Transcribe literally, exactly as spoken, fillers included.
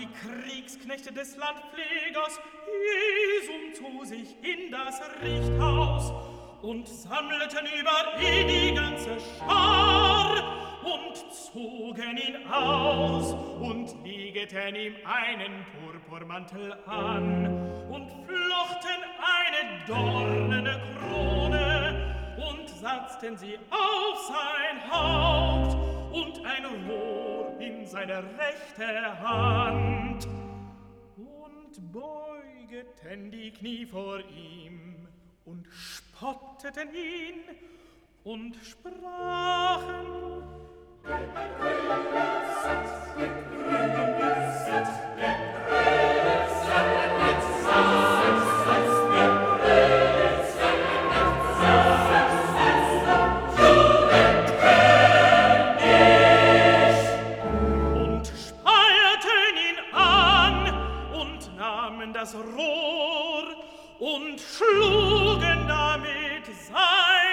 die Kriegsknechte des Landpflegers Jesum zu sich in das Richthaus und sammelten über ihn die ganze Schar und zogen ihn aus und legeten ihm einen Purpurmantel an und flochten eine dornene Krone und satzten sie auf sein Haupt und ein Rohr in seine rechte Hand und beugeten die Knie vor ihm und spotteten ihn und sprachen: das Rohr und schlugen damit sein